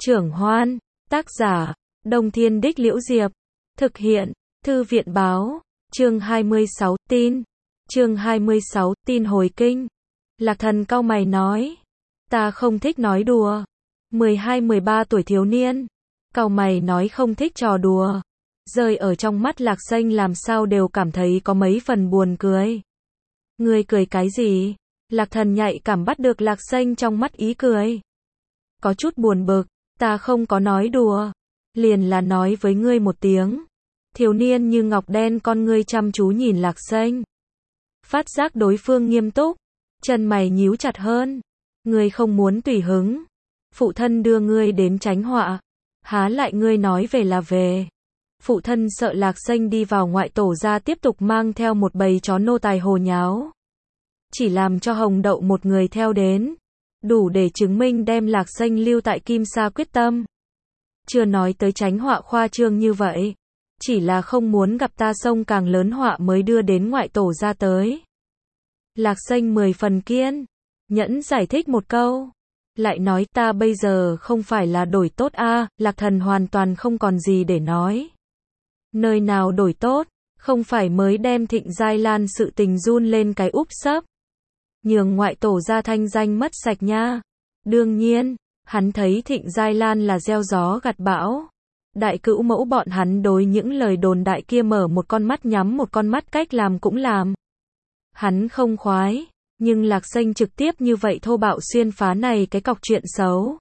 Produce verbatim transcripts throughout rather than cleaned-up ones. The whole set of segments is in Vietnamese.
Trưởng Hoan, tác giả, Đông Thiên Đích Liễu Diệp, thực hiện, Thư viện Báo, chương hai mươi sáu, tin, chương hai mươi sáu, tin hồi kinh. Lạc Thần cau mày nói, ta không thích nói đùa. mười hai mười ba tuổi thiếu niên, cau mày nói không thích trò đùa. Rơi ở trong mắt Lạc Xanh làm sao đều cảm thấy có mấy phần buồn cười. Ngươi cười cái gì? Lạc Thần nhạy cảm bắt được Lạc Xanh trong mắt ý cười. Có chút buồn bực, ta không có nói đùa. Liền là nói với ngươi một tiếng. Thiếu niên như ngọc đen con ngươi chăm chú nhìn Lạc Xanh. Phát giác đối phương nghiêm túc, chân mày nhíu chặt hơn. Ngươi không muốn tùy hứng. Phụ thân đưa ngươi đến tránh họa. Há lại ngươi nói về là về. Phụ thân sợ Lạc Xanh đi vào ngoại tổ ra tiếp tục mang theo một bầy chó nô tài hồ nháo. Chỉ làm cho Hồng Đậu một người theo đến. Đủ để chứng minh đem Lạc Xanh lưu tại Kim Sa quyết tâm. Chưa nói tới tránh họa khoa trương như vậy. Chỉ là không muốn gặp ta sông càng lớn họa mới đưa đến ngoại tổ ra tới. Lạc Xanh mười phần kiên nhẫn giải thích một câu. Lại nói ta bây giờ không phải là đổi tốt a à, Lạc Thần hoàn toàn không còn gì để nói. Nơi nào đổi tốt, không phải mới đem Thịnh Giai Lan sự tình run lên cái úp sấp. Nhường ngoại tổ ra thanh danh mất sạch nha. Đương nhiên, hắn thấy Thịnh Giai Lan là gieo gió gặt bão. Đại cữu mẫu bọn hắn đối những lời đồn đại kia mở một con mắt nhắm một con mắt cách làm cũng làm. Hắn không khoái, nhưng Lạc Xanh trực tiếp như vậy thô bạo xuyên phá này cái cọc chuyện xấu.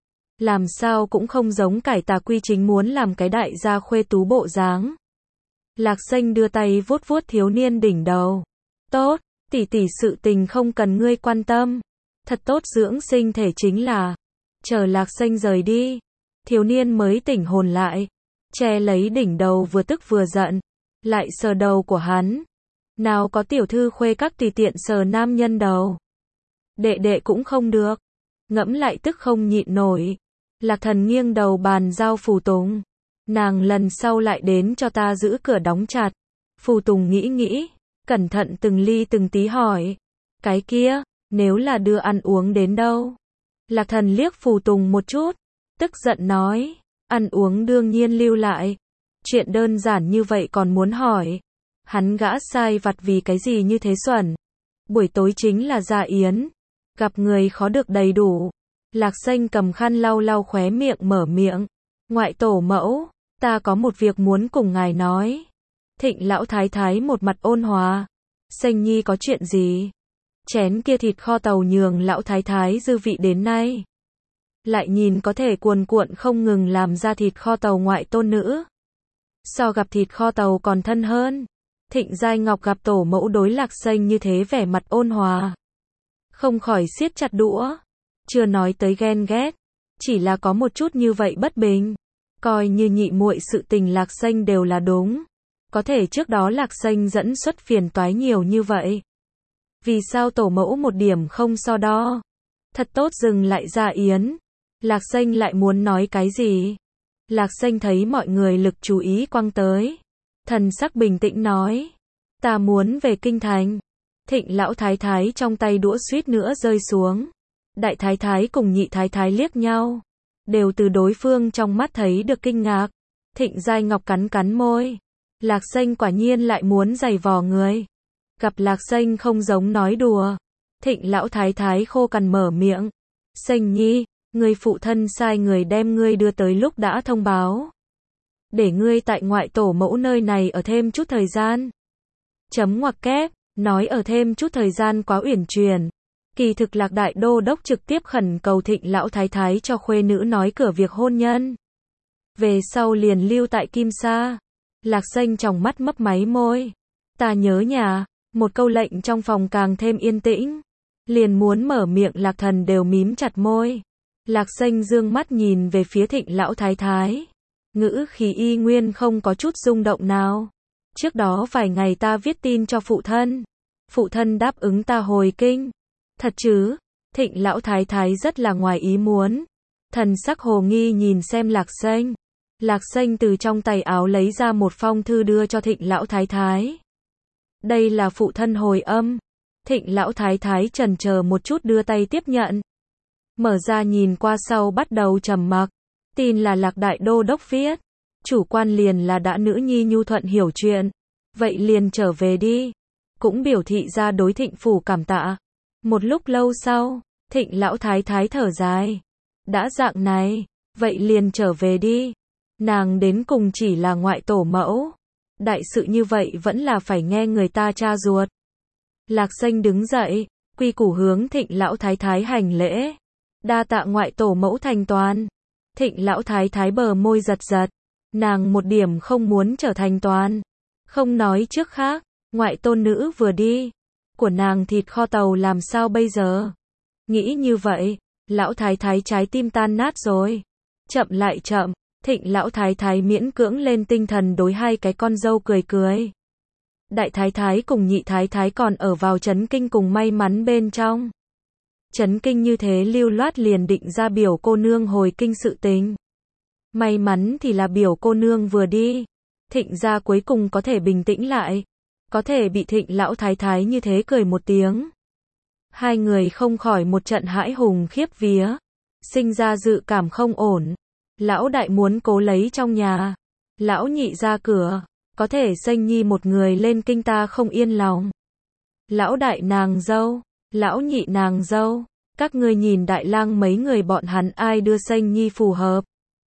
Làm sao cũng không giống cải tà quy chính muốn làm cái đại gia khuê tú bộ dáng. Lạc Xanh đưa tay vuốt vuốt thiếu niên đỉnh đầu. Tốt, tỷ tỷ sự tình không cần ngươi quan tâm. Thật tốt dưỡng sinh thể chính là. Chờ Lạc Xanh rời đi. Thiếu niên mới tỉnh hồn lại. Che lấy đỉnh đầu vừa tức vừa giận. Lại sờ đầu của hắn. Nào có tiểu thư khuê các tùy tiện sờ nam nhân đầu. Đệ đệ cũng không được. Ngẫm lại tức không nhịn nổi. Lạc Thần nghiêng đầu bàn giao Phù Tùng. Nàng lần sau lại đến cho ta giữ cửa đóng chặt. Phù Tùng nghĩ nghĩ. Cẩn thận từng ly từng tí hỏi. Cái kia, nếu là đưa ăn uống đến đâu? Lạc Thần liếc Phù Tùng một chút. Tức giận nói. Ăn uống đương nhiên lưu lại. Chuyện đơn giản như vậy còn muốn hỏi. Hắn gã sai vặt vì cái gì như thế xuẩn. Buổi tối chính là dạ yến. Gặp người khó được đầy đủ. Lạc Xanh cầm khăn lau lau khóe miệng mở miệng. Ngoại tổ mẫu, ta có một việc muốn cùng ngài nói. Thịnh lão thái thái một mặt ôn hòa. Xanh nhi có chuyện gì? Chén kia thịt kho tàu nhường lão thái thái dư vị đến nay. Lại nhìn có thể cuồn cuộn không ngừng làm ra thịt kho tàu ngoại tôn nữ. So gặp thịt kho tàu còn thân hơn. Thịnh Giai Ngọc gặp tổ mẫu đối Lạc Xanh như thế vẻ mặt ôn hòa. Không khỏi siết chặt đũa. Chưa nói tới ghen ghét. Chỉ là có một chút như vậy bất bình. Coi như nhị muội sự tình Lạc Xanh đều là đúng. Có thể trước đó Lạc Xanh dẫn xuất phiền toái nhiều như vậy. Vì sao tổ mẫu một điểm không so đo? Thật tốt dừng lại ra yến. Lạc Xanh lại muốn nói cái gì? Lạc Xanh thấy mọi người lực chú ý quăng tới. Thần sắc bình tĩnh nói. Ta muốn về kinh thành. Thịnh lão thái thái trong tay đũa suýt nữa rơi xuống. Đại thái thái cùng nhị thái thái liếc nhau. Đều từ đối phương trong mắt thấy được kinh ngạc. Thịnh Giai Ngọc cắn cắn môi. Lạc Xanh quả nhiên lại muốn giày vò người. Gặp Lạc Xanh không giống nói đùa. Thịnh lão thái thái khô cằn mở miệng. Xanh nhi, người phụ thân sai người đem ngươi đưa tới lúc đã thông báo. Để ngươi tại ngoại tổ mẫu nơi này ở thêm chút thời gian. Chấm ngoặc kép, nói ở thêm chút thời gian quá uyển chuyển. Kỳ thực Lạc đại đô đốc trực tiếp khẩn cầu Thịnh lão thái thái cho khuê nữ nói cửa việc hôn nhân. Về sau liền lưu tại Kim Sa. Lạc Xanh trong mắt mấp máy môi. Ta nhớ nhà, một câu lệnh trong phòng càng thêm yên tĩnh. Liền muốn mở miệng Lạc Thần đều mím chặt môi. Lạc Xanh dương mắt nhìn về phía Thịnh lão thái thái. Ngữ khí y nguyên không có chút rung động nào. Trước đó vài ngày ta viết tin cho phụ thân. Phụ thân đáp ứng ta hồi kinh. Thật chứ? Thịnh lão thái thái rất là ngoài ý muốn. Thần sắc hồ nghi nhìn xem Lạc Xanh. Lạc Xanh từ trong tay áo lấy ra một phong thư đưa cho Thịnh lão thái thái. Đây là phụ thân hồi âm. Thịnh lão thái thái chần chờ một chút đưa tay tiếp nhận. Mở ra nhìn qua sau bắt đầu trầm mặc. Tin là Lạc đại đô đốc viết. Chủ quan liền là đã nữ nhi nhu thuận hiểu chuyện. Vậy liền trở về đi. Cũng biểu thị ra đối Thịnh phủ cảm tạ. Một lúc lâu sau, Thịnh lão thái thái thở dài. Đã dạng này, vậy liền trở về đi. Nàng đến cùng chỉ là ngoại tổ mẫu. Đại sự như vậy vẫn là phải nghe người ta cha ruột. Lạc Sanh đứng dậy, quy củ hướng Thịnh lão thái thái hành lễ. Đa tạ ngoại tổ mẫu thành toàn. Thịnh lão thái thái bờ môi giật giật. Nàng một điểm không muốn trở thành toàn. Không nói trước khác, ngoại tôn nữ vừa đi. Của nàng thịt kho tàu làm sao bây giờ? Nghĩ như vậy, lão thái thái trái tim tan nát rồi. Chậm lại chậm, Thịnh lão thái thái miễn cưỡng lên tinh thần đối hai cái con dâu cười cười. Đại thái thái cùng nhị thái thái còn ở vào chấn kinh cùng may mắn bên trong. Chấn kinh như thế lưu loát liền định ra biểu cô nương hồi kinh sự tình. May mắn thì là biểu cô nương vừa đi. Thịnh gia cuối cùng có thể bình tĩnh lại. Có thể bị Thịnh lão thái thái như thế cười một tiếng. Hai người không khỏi một trận hãi hùng khiếp vía. Sinh ra dự cảm không ổn. Lão đại muốn cố lấy trong nhà. Lão nhị ra cửa. Có thể Sanh nhi một người lên kinh ta không yên lòng. Lão đại nàng dâu. Lão nhị nàng dâu. Các ngươi nhìn đại lang mấy người bọn hắn ai đưa Sanh nhi phù hợp.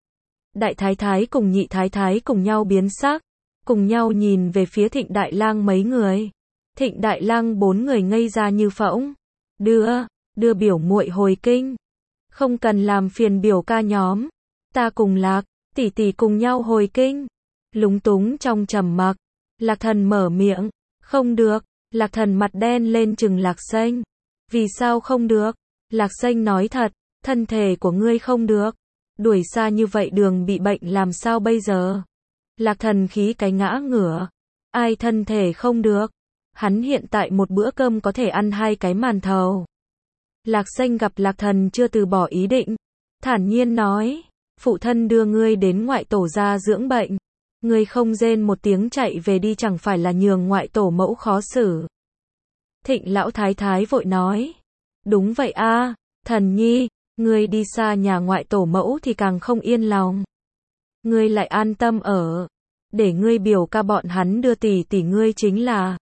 Đại thái thái cùng nhị thái thái cùng nhau biến sắc. Cùng nhau nhìn về phía Thịnh đại lang mấy người. Thịnh đại lang bốn người ngây ra như phỗng. Đưa, đưa biểu muội hồi kinh. Không cần làm phiền biểu ca nhóm. Ta cùng Lạc, tỷ tỷ cùng nhau hồi kinh. Lúng túng trong trầm mặc. Lạc Thần mở miệng. Không được. Lạc Thần mặt đen lên trừng Lạc Sanh. Vì sao không được? Lạc Sanh nói thật. Thân thể của ngươi không được. Đuổi xa như vậy đường bị bệnh làm sao bây giờ? Lạc Thần khí cái ngã ngửa. Ai thân thể không được? Hắn hiện tại một bữa cơm có thể ăn hai cái màn thầu. Lạc Sanh gặp Lạc Thần chưa từ bỏ ý định. Thản nhiên nói. Phụ thân đưa ngươi đến ngoại tổ gia dưỡng bệnh. Ngươi không rên một tiếng chạy về đi chẳng phải là nhường ngoại tổ mẫu khó xử. Thịnh lão thái thái vội nói. Đúng vậy a, Thần nhi, ngươi đi xa nhà ngoại tổ mẫu thì càng không yên lòng. Ngươi lại an tâm ở. Để ngươi biểu ca bọn hắn đưa tỷ tỷ ngươi chính là.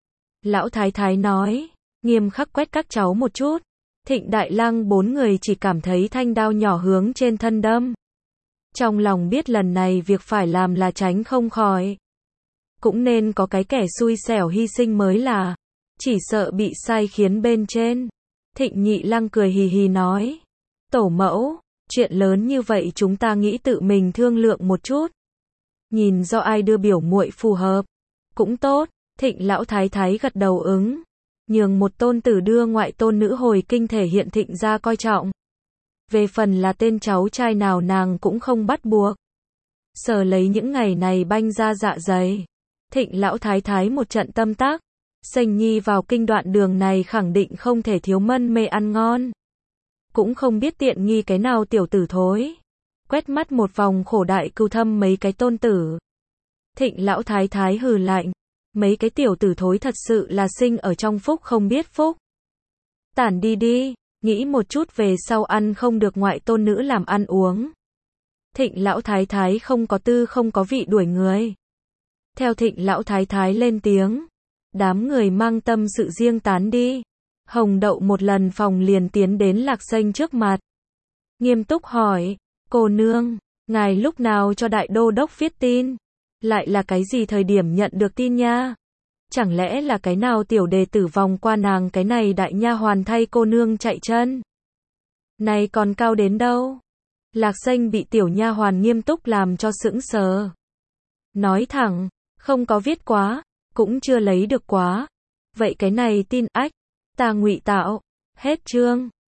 Lão thái thái nói. Nghiêm khắc quét các cháu một chút. Thịnh đại lang bốn người chỉ cảm thấy thanh đao nhỏ hướng trên thân đâm. Trong lòng biết lần này việc phải làm là tránh không khỏi. Cũng nên có cái kẻ xui xẻo hy sinh mới là. Chỉ sợ bị sai khiến bên trên. Thịnh nhị lang cười hì hì nói. Tổ mẫu, chuyện lớn như vậy chúng ta nghĩ tự mình thương lượng một chút. Nhìn do ai đưa biểu muội phù hợp. Cũng tốt, Thịnh lão thái thái gật đầu ứng. Nhường một tôn tử đưa ngoại tôn nữ hồi kinh thể hiện Thịnh gia coi trọng. Về phần là tên cháu trai nào nàng cũng không bắt buộc. Sở lấy những ngày này banh ra dạ dày. Thịnh lão thái thái một trận tâm tác. Sanh nhi vào kinh đoạn đường này khẳng định không thể thiếu mân mê ăn ngon. Cũng không biết tiện nghi cái nào tiểu tử thối. Quét mắt một vòng khổ đại cưu thâm mấy cái tôn tử. Thịnh lão thái thái hừ lạnh. Mấy cái tiểu tử thối thật sự là sinh ở trong phúc không biết phúc. Tản đi đi, nghĩ một chút về sau ăn không được ngoại tôn nữ làm ăn uống. Thịnh lão thái thái không có tư không có vị đuổi người. Theo Thịnh lão thái thái lên tiếng. Đám người mang tâm sự riêng tán đi. Hồng Đậu một lần phòng liền tiến đến Lạc Sanh trước mặt. Nghiêm túc hỏi. Cô nương, ngài lúc nào cho đại đô đốc viết tin? Lại là cái gì thời điểm nhận được tin nha? Chẳng lẽ là cái nào tiểu đề tử vòng qua nàng cái này đại nha hoàn thay cô nương chạy chân? Này còn cao đến đâu? Lạc Sanh bị tiểu nha hoàn nghiêm túc làm cho sững sờ. Nói thẳng, không có viết quá, cũng chưa lấy được quá. Vậy cái này tin ách, ta ngụy tạo. Hết chương.